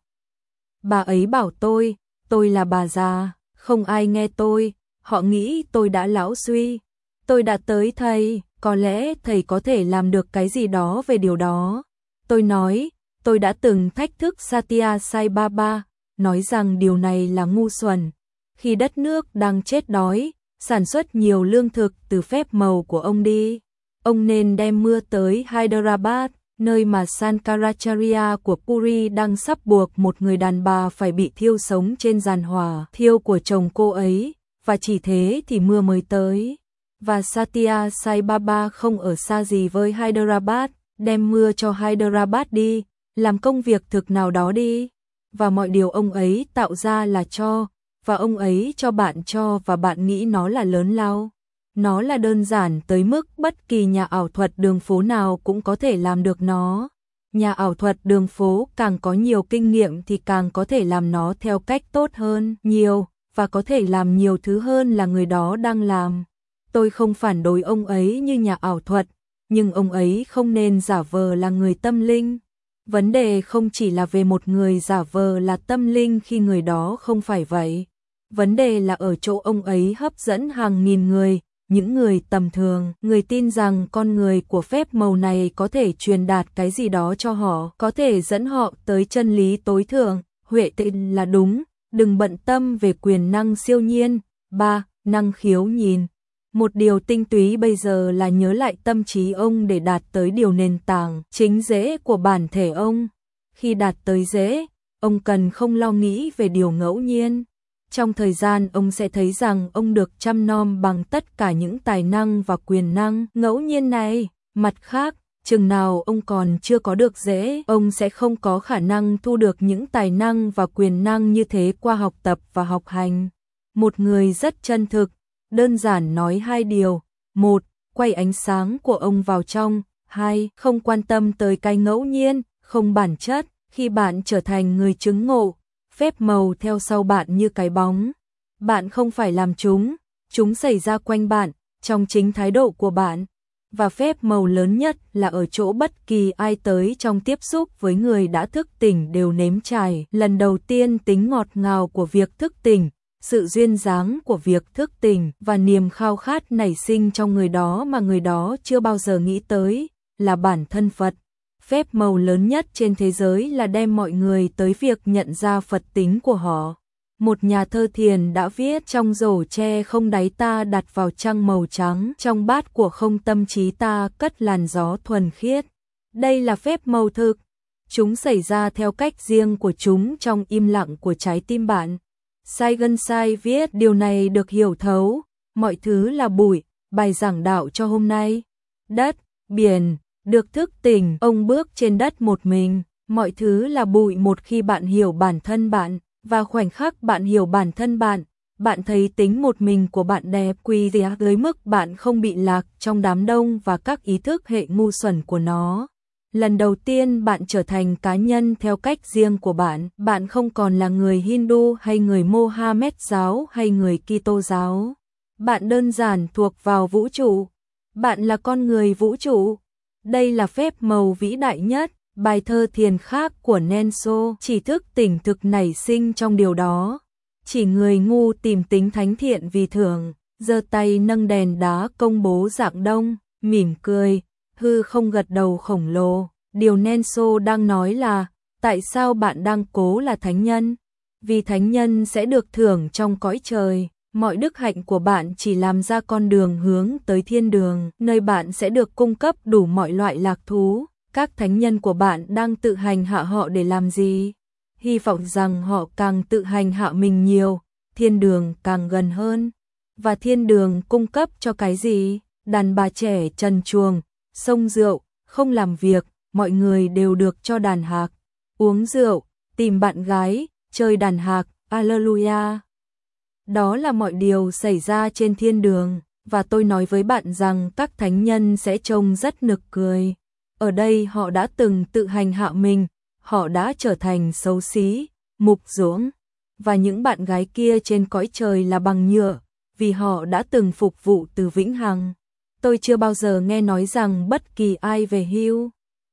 Bà ấy bảo tôi, tôi là bà già, không ai nghe tôi, họ nghĩ tôi đã lão suy. Tôi đã tới thầy, có lẽ thầy có thể làm được cái gì đó về điều đó. Tôi nói, tôi đã từng thách thức Satya Sai Baba, nói rằng điều này là ngu xuẩn. Khi đất nước đang chết đói, sản xuất nhiều lương thực từ phép màu của ông đi. Ông nên đem mưa tới Hyderabad, nơi mà Sankaracharya của Puri đang sắp buộc một người đàn bà phải bị thiêu sống trên giàn hỏa thiêu của chồng cô ấy, và chỉ thế thì mưa mới tới. Và Satya Sai Baba không ở xa gì với Hyderabad, đem mưa cho Hyderabad đi, làm công việc thực nào đó đi. Và mọi điều ông ấy tạo ra là cho, và ông ấy cho bạn cho và bạn nghĩ nó là lớn lao. Nó là đơn giản tới mức bất kỳ nhà ảo thuật đường phố nào cũng có thể làm được nó. Nhà ảo thuật đường phố càng có nhiều kinh nghiệm thì càng có thể làm nó theo cách tốt hơn nhiều, và có thể làm nhiều thứ hơn là người đó đang làm. Tôi không phản đối ông ấy như nhà ảo thuật, nhưng ông ấy không nên giả vờ là người tâm linh. Vấn đề không chỉ là về một người giả vờ là tâm linh khi người đó không phải vậy. Vấn đề là ở chỗ ông ấy hấp dẫn hàng nghìn người, những người tầm thường, người tin rằng con người của phép màu này có thể truyền đạt cái gì đó cho họ, có thể dẫn họ tới chân lý tối thượng. Huệ tịnh là đúng, đừng bận tâm về quyền năng siêu nhiên. ba. Năng khiếu nhìn. Một điều tinh túy bây giờ là nhớ lại tâm trí ông để đạt tới điều nền tảng, chính rễ của bản thể ông. Khi đạt tới rễ, ông cần không lo nghĩ về điều ngẫu nhiên. Trong thời gian ông sẽ thấy rằng ông được chăm nom bằng tất cả những tài năng và quyền năng ngẫu nhiên này. Mặt khác, chừng nào ông còn chưa có được rễ, ông sẽ không có khả năng thu được những tài năng và quyền năng như thế qua học tập và học hành. Một người rất chân thực, đơn giản nói hai điều. Một, quay ánh sáng của ông vào trong. Hai, không quan tâm tới cái ngẫu nhiên, không bản chất. Khi bạn trở thành người chứng ngộ, phép màu theo sau bạn như cái bóng. Bạn không phải làm chúng, chúng xảy ra quanh bạn, trong chính thái độ của bạn. Và phép màu lớn nhất là ở chỗ bất kỳ ai tới trong tiếp xúc với người đã thức tỉnh đều nếm trải lần đầu tiên tính ngọt ngào của việc thức tỉnh, sự duyên dáng của việc thức tỉnh và niềm khao khát nảy sinh trong người đó mà người đó chưa bao giờ nghĩ tới, là bản thân Phật. Phép màu lớn nhất trên thế giới là đem mọi người tới việc nhận ra Phật tính của họ. Một nhà thơ thiền đã viết, trong rổ tre không đáy ta đặt vào trăng màu trắng, trong bát của không tâm trí ta cất làn gió thuần khiết. Đây là phép màu thực. Chúng xảy ra theo cách riêng của chúng trong im lặng của trái tim bạn. Saigon Sai viết điều này được hiểu thấu, mọi thứ là bụi, bài giảng đạo cho hôm nay. Đất, biển, được thức tỉnh, ông bước trên đất một mình, mọi thứ là bụi một khi bạn hiểu bản thân bạn, và khoảnh khắc bạn hiểu bản thân bạn, bạn thấy tính một mình của bạn đẹp quý giá tới mức bạn không bị lạc trong đám đông và các ý thức hệ ngu xuẩn của nó. Lần đầu tiên bạn trở thành cá nhân theo cách riêng của bạn, bạn không còn là người Hindu hay người Mohammed giáo hay người Kitô giáo. Bạn đơn giản thuộc vào vũ trụ. Bạn là con người vũ trụ. Đây là phép màu vĩ đại nhất. Bài thơ thiền khác của Nenso chỉ thức tỉnh thực nảy sinh trong điều đó. Chỉ người ngu tìm tính thánh thiện vì thường, giơ tay nâng đèn đá công bố dạng đông, mỉm cười, hư không gật đầu khổng lồ. Điều Nenso đang nói là, tại sao bạn đang cố là thánh nhân? Vì thánh nhân sẽ được thưởng trong cõi trời. Mọi đức hạnh của bạn chỉ làm ra con đường hướng tới thiên đường, nơi bạn sẽ được cung cấp đủ mọi loại lạc thú. Các thánh nhân của bạn đang tự hành hạ họ để làm gì? Hy vọng rằng họ càng tự hành hạ mình nhiều, thiên đường càng gần hơn. Và thiên đường cung cấp cho cái gì? đàn bà trẻ trần truồng, xông rượu, không làm việc, mọi người đều được cho đàn hạc, uống rượu, tìm bạn gái, chơi đàn hạc, Alleluia. Đó là mọi điều xảy ra trên thiên đường, và tôi nói với bạn rằng các thánh nhân sẽ trông rất nực cười. Ở đây họ đã từng tự hành hạ mình, họ đã trở thành xấu xí, mục ruỗng, và những bạn gái kia trên cõi trời là bằng nhựa, vì họ đã từng phục vụ từ vĩnh hằng. Tôi chưa bao giờ nghe nói rằng bất kỳ ai về hưu.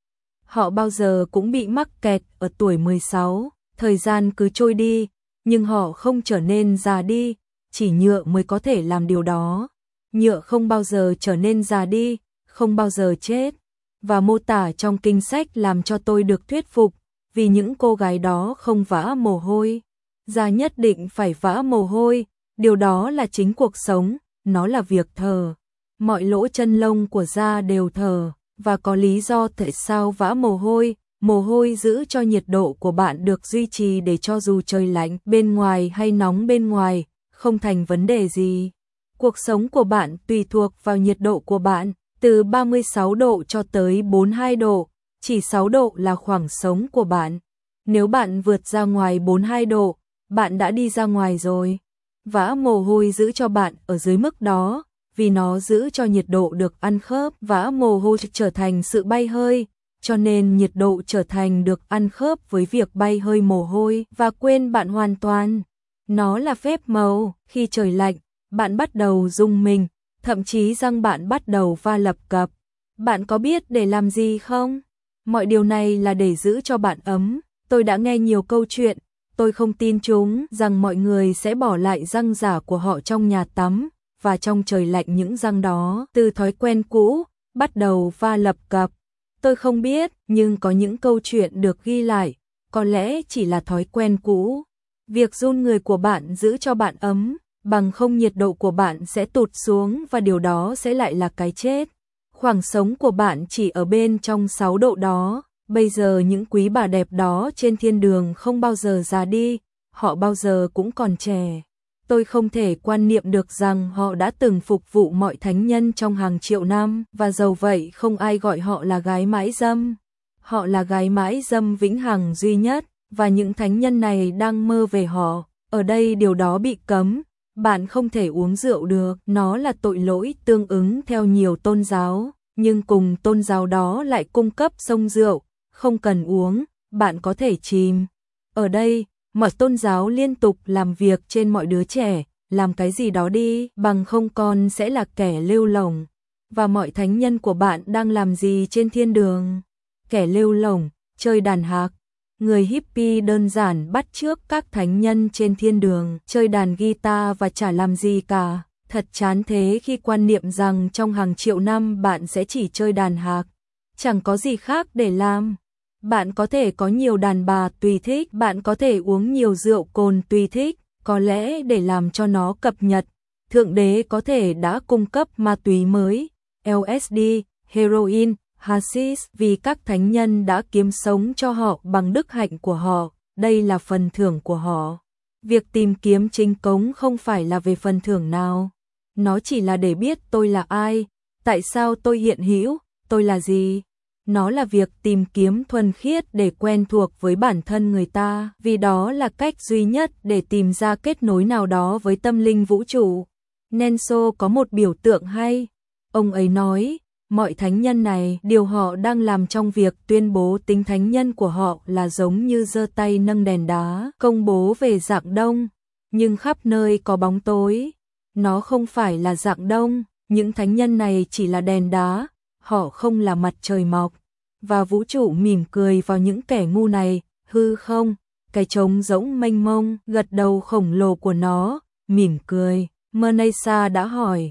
Họ bao giờ cũng bị mắc kẹt ở tuổi mười sáu, thời gian cứ trôi đi, nhưng họ không trở nên già đi, chỉ nhựa mới có thể làm điều đó. Nhựa không bao giờ trở nên già đi, không bao giờ chết. Và mô tả trong kinh sách làm cho tôi được thuyết phục, vì những cô gái đó không vã mồ hôi. Da nhất định phải vã mồ hôi, điều đó là chính cuộc sống, nó là việc thờ. Mọi lỗ chân lông của da đều thờ, và có lý do tại sao vã mồ hôi. Mồ hôi giữ cho nhiệt độ của bạn được duy trì để cho dù trời lạnh bên ngoài hay nóng bên ngoài, không thành vấn đề gì. Cuộc sống của bạn tùy thuộc vào nhiệt độ của bạn, từ ba mươi sáu độ cho tới bốn mươi hai độ, chỉ sáu độ là khoảng sống của bạn. Nếu bạn vượt ra ngoài bốn mươi hai độ, bạn đã đi ra ngoài rồi. Vã mồ hôi giữ cho bạn ở dưới mức đó, vì nó giữ cho nhiệt độ được ăn khớp. Vã mồ hôi trở thành sự bay hơi, cho nên nhiệt độ trở thành được ăn khớp với việc bay hơi mồ hôi và quên bạn hoàn toàn. Nó là phép màu, khi trời lạnh, bạn bắt đầu rung mình, thậm chí răng bạn bắt đầu va lập cập. Bạn có biết để làm gì không? Mọi điều này là để giữ cho bạn ấm. Tôi đã nghe nhiều câu chuyện, tôi không tin chúng rằng mọi người sẽ bỏ lại răng giả của họ trong nhà tắm, và trong trời lạnh những răng đó, từ thói quen cũ, bắt đầu va lập cập. Tôi không biết, nhưng có những câu chuyện được ghi lại, có lẽ chỉ là thói quen cũ. Việc run người của bạn giữ cho bạn ấm, bằng không nhiệt độ của bạn sẽ tụt xuống và điều đó sẽ lại là cái chết. Khoảng sống của bạn chỉ ở bên trong sáu độ đó. Bây giờ những quý bà đẹp đó trên thiên đường không bao giờ già đi, họ bao giờ cũng còn trẻ. Tôi không thể quan niệm được rằng họ đã từng phục vụ mọi thánh nhân trong hàng triệu năm, và dầu vậy không ai gọi họ là gái mãi dâm. Họ là gái mãi dâm vĩnh hằng duy nhất, và những thánh nhân này đang mơ về họ. Ở đây điều đó bị cấm, bạn không thể uống rượu được, nó là tội lỗi tương ứng theo nhiều tôn giáo, nhưng cùng tôn giáo đó lại cung cấp sông rượu, không cần uống, bạn có thể chìm. Ở đây, mọi tôn giáo liên tục làm việc trên mọi đứa trẻ, làm cái gì đó đi, bằng không con sẽ là kẻ lêu lổng. Và mọi thánh nhân của bạn đang làm gì trên thiên đường? Kẻ lêu lổng, chơi đàn hạc. Người hippie đơn giản bắt chước các thánh nhân trên thiên đường, chơi đàn guitar và chả làm gì cả. Thật chán thế khi quan niệm rằng trong hàng triệu năm bạn sẽ chỉ chơi đàn hạc. Chẳng có gì khác để làm. Bạn có thể có nhiều đàn bà tùy thích, bạn có thể uống nhiều rượu cồn tùy thích, có lẽ để làm cho nó cập nhật, Thượng Đế có thể đã cung cấp ma túy mới, L S D, heroin, hashish, vì các thánh nhân đã kiếm sống cho họ bằng đức hạnh của họ, đây là phần thưởng của họ. Việc tìm kiếm chính cống không phải là về phần thưởng nào, nó chỉ là để biết tôi là ai, tại sao tôi hiện hữu, tôi là gì. Nó là việc tìm kiếm thuần khiết để quen thuộc với bản thân người ta, vì đó là cách duy nhất để tìm ra kết nối nào đó với tâm linh vũ trụ. Nenso có một biểu tượng hay. Ông ấy nói, mọi thánh nhân này, điều họ đang làm trong việc tuyên bố tính thánh nhân của họ là giống như giơ tay nâng đèn đá, công bố về rạng đông, nhưng khắp nơi có bóng tối. Nó không phải là rạng đông, những thánh nhân này chỉ là đèn đá. Họ không là mặt trời mọc, và vũ trụ mỉm cười vào những kẻ ngu này, hư không, cái trống rỗng mênh mông, gật đầu khổng lồ của nó, mỉm cười. Mernesa đã hỏi,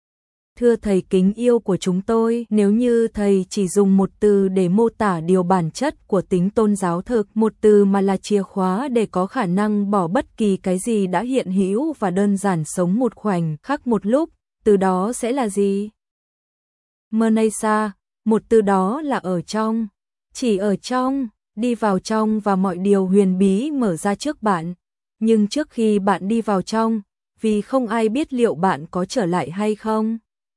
thưa thầy kính yêu của chúng tôi, nếu như thầy chỉ dùng một từ để mô tả điều bản chất của tính tôn giáo thực, một từ mà là chìa khóa để có khả năng bỏ bất kỳ cái gì đã hiện hữu và đơn giản sống một khoảnh khắc một lúc, từ đó sẽ là gì? Mernesa, một từ đó là ở trong, chỉ ở trong, đi vào trong và mọi điều huyền bí mở ra trước bạn. Nhưng trước khi bạn đi vào trong, vì không ai biết liệu bạn có trở lại hay không,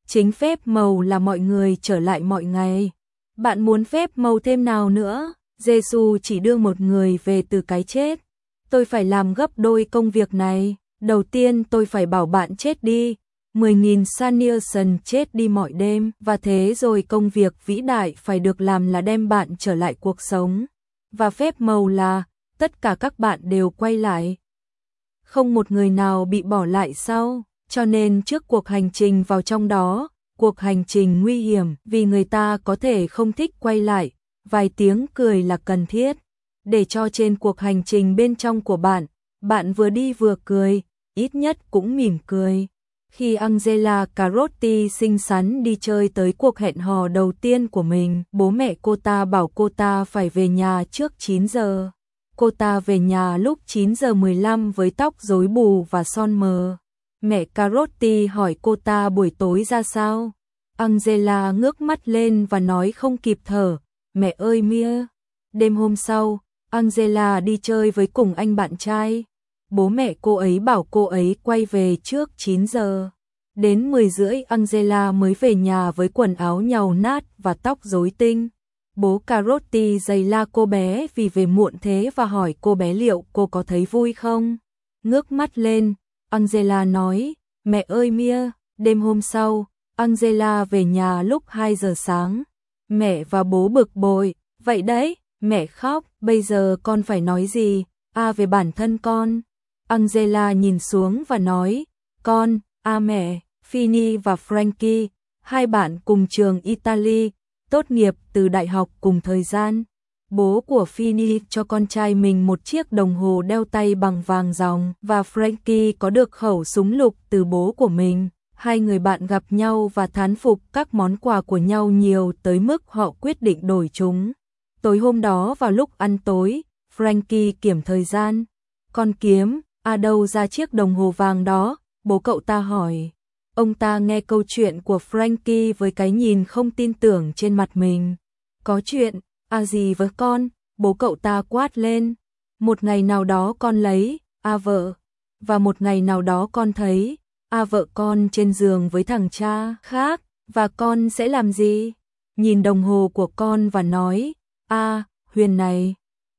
Chính phép màu là mọi người trở lại mọi ngày. Bạn muốn phép màu thêm nào nữa? Giêsu chỉ đưa một người về từ cái chết. Tôi phải làm gấp đôi công việc này. Đầu tiên tôi phải bảo bạn chết đi. mười nghìn Sanderson chết đi mọi đêm. Và thế rồi công việc vĩ đại phải được làm là đem bạn trở lại cuộc sống. Và phép màu là tất cả các bạn đều quay lại. Không một người nào bị bỏ lại sau. Cho nên trước cuộc hành trình vào trong đó, cuộc hành trình nguy hiểm vì người ta có thể không thích quay lại, vài tiếng cười là cần thiết. Để cho trên cuộc hành trình bên trong của bạn, bạn vừa đi vừa cười, ít nhất cũng mỉm cười. Khi Angela Carotti xinh xắn đi chơi tới cuộc hẹn hò đầu tiên của mình, bố mẹ cô ta bảo cô ta phải về nhà trước chín giờ. Cô ta về nhà lúc chín giờ mười lăm với tóc rối bù và son mờ. Mẹ Carotti hỏi cô ta buổi tối ra sao. Angela ngước mắt lên và nói không kịp thở, mẹ ơi Mia. Đêm hôm sau, Angela đi chơi với cùng anh bạn trai. Bố mẹ cô ấy bảo cô ấy quay về trước chín giờ. Đến mười rưỡi Angela mới về nhà với quần áo nhàu nát và tóc rối tinh. Bố Carotti giày la cô bé vì về muộn thế và hỏi cô bé liệu cô có thấy vui không. Ngước mắt lên, Angela nói, mẹ ơi Mia. Đêm hôm sau, Angela về nhà lúc hai giờ sáng. Mẹ và bố bực bội, vậy đấy, mẹ khóc, bây giờ con phải nói gì, à về bản thân con. Angela nhìn xuống và nói, con, à mẹ, Fini và Frankie, hai bạn cùng trường Italy, tốt nghiệp từ đại học cùng thời gian. Bố của Fini cho con trai mình một chiếc đồng hồ đeo tay bằng vàng ròng và Frankie có được khẩu súng lục từ bố của mình. Hai người bạn gặp nhau và thán phục các món quà của nhau nhiều tới mức họ quyết định đổi chúng. Tối hôm đó vào lúc ăn tối, Frankie kiểm thời gian. Con kiếm, à đâu ra chiếc đồng hồ vàng đó? Bố cậu ta hỏi. Ông ta nghe câu chuyện của Frankie với cái nhìn không tin tưởng trên mặt mình. Có chuyện, à gì với con? Bố cậu ta quát lên. Một ngày nào đó con lấy, à vợ. Và một ngày nào đó con thấy, à vợ con trên giường với thằng cha khác. Và con sẽ làm gì? Nhìn đồng hồ của con và nói, à, Huyền này.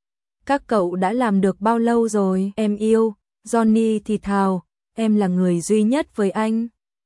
Các cậu đã làm được bao lâu rồi? Em yêu, Johnny thì thào, em là người duy nhất với anh.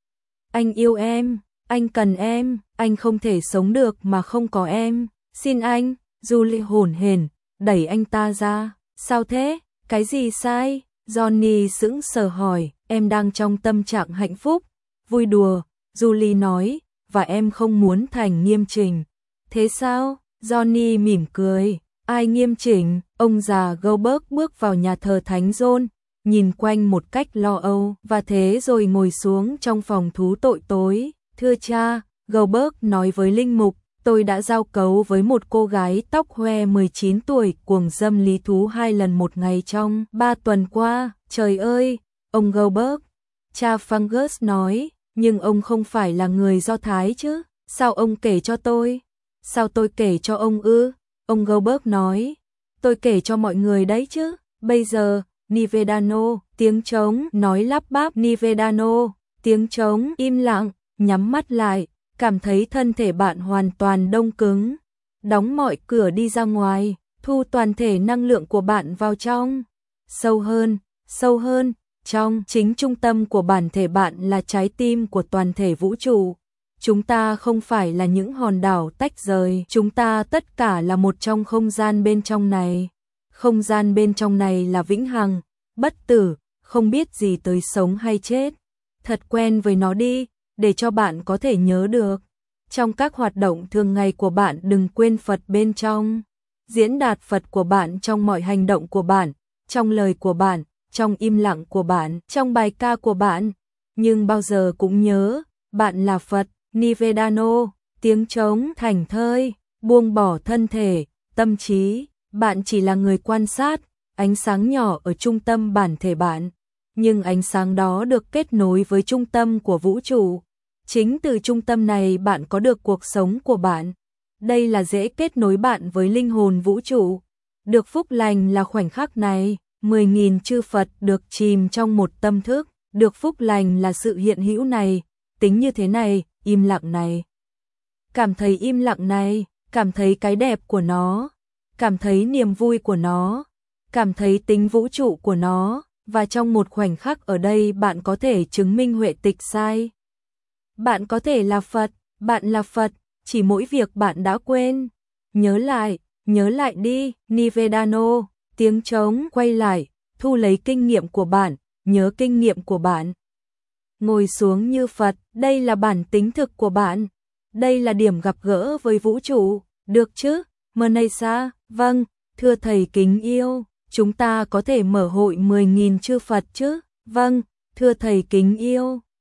Anh yêu em, anh cần em, anh không thể sống được mà không có em. Xin anh, Julie hổn hển, đẩy anh ta ra. Sao thế? Cái gì sai? Johnny sững sờ hỏi, em đang trong tâm trạng hạnh phúc, vui đùa, Julie nói, và em không muốn thành nghiêm chỉnh. Thế sao? Johnny mỉm cười, ai nghiêm chỉnh? Ông già Goldberg bước vào nhà thờ Thánh John, nhìn quanh một cách lo âu, và thế rồi ngồi xuống trong phòng thú tội tối. Thưa cha, Goldberg nói với linh mục, tôi đã giao cấu với một cô gái tóc hoe mười chín tuổi cuồng dâm lý thú hai lần một ngày trong ba tuần qua. Trời ơi, ông Goldberg. Cha Fungus nói, nhưng ông không phải là người Do Thái chứ, sao ông kể cho tôi? Sao tôi kể cho ông ư? Ông Goldberg nói, tôi kể cho mọi người đấy chứ, bây giờ, Nivedano, tiếng trống, nói lắp bắp Nivedano, tiếng trống im lặng, nhắm mắt lại, cảm thấy thân thể bạn hoàn toàn đông cứng. Đóng mọi cửa đi ra ngoài, thu toàn thể năng lượng của bạn vào trong. Sâu hơn, sâu hơn, trong chính trung tâm của bản thể bạn là trái tim của toàn thể vũ trụ. Chúng ta không phải là những hòn đảo tách rời, chúng ta tất cả là một trong không gian bên trong này. Không gian bên trong này là vĩnh hằng, bất tử, không biết gì tới sống hay chết. Thật quen với nó đi, để cho bạn có thể nhớ được. Trong các hoạt động thường ngày của bạn đừng quên Phật bên trong. Diễn đạt Phật của bạn trong mọi hành động của bạn, trong lời của bạn, trong im lặng của bạn, trong bài ca của bạn. Nhưng bao giờ cũng nhớ, bạn là Phật, Nivedano, tiếng trống thảnh thơi, buông bỏ thân thể, tâm trí. Bạn chỉ là người quan sát, ánh sáng nhỏ ở trung tâm bản thể bạn. Nhưng ánh sáng đó được kết nối với trung tâm của vũ trụ. Chính từ trung tâm này bạn có được cuộc sống của bạn. Đây là dễ kết nối bạn với linh hồn vũ trụ. Được phúc lành là khoảnh khắc này, mười nghìn chư Phật được chìm trong một tâm thức. Được phúc lành là sự hiện hữu này, tính như thế này, im lặng này. Cảm thấy im lặng này, cảm thấy cái đẹp của nó, cảm thấy niềm vui của nó, cảm thấy tính vũ trụ của nó, và trong một khoảnh khắc ở đây bạn có thể chứng minh Huệ Tịch sai. Bạn có thể là Phật, bạn là Phật, chỉ mỗi việc bạn đã quên. Nhớ lại, nhớ lại đi, Nivedano, tiếng trống quay lại, thu lấy kinh nghiệm của bạn, nhớ kinh nghiệm của bạn. Ngồi xuống như Phật, đây là bản tính thực của bạn. Đây là điểm gặp gỡ với vũ trụ, được chứ? Manasa, vâng, thưa thầy kính yêu, chúng ta có thể mở hội mười nghìn chư Phật chứ? Vâng, thưa thầy kính yêu.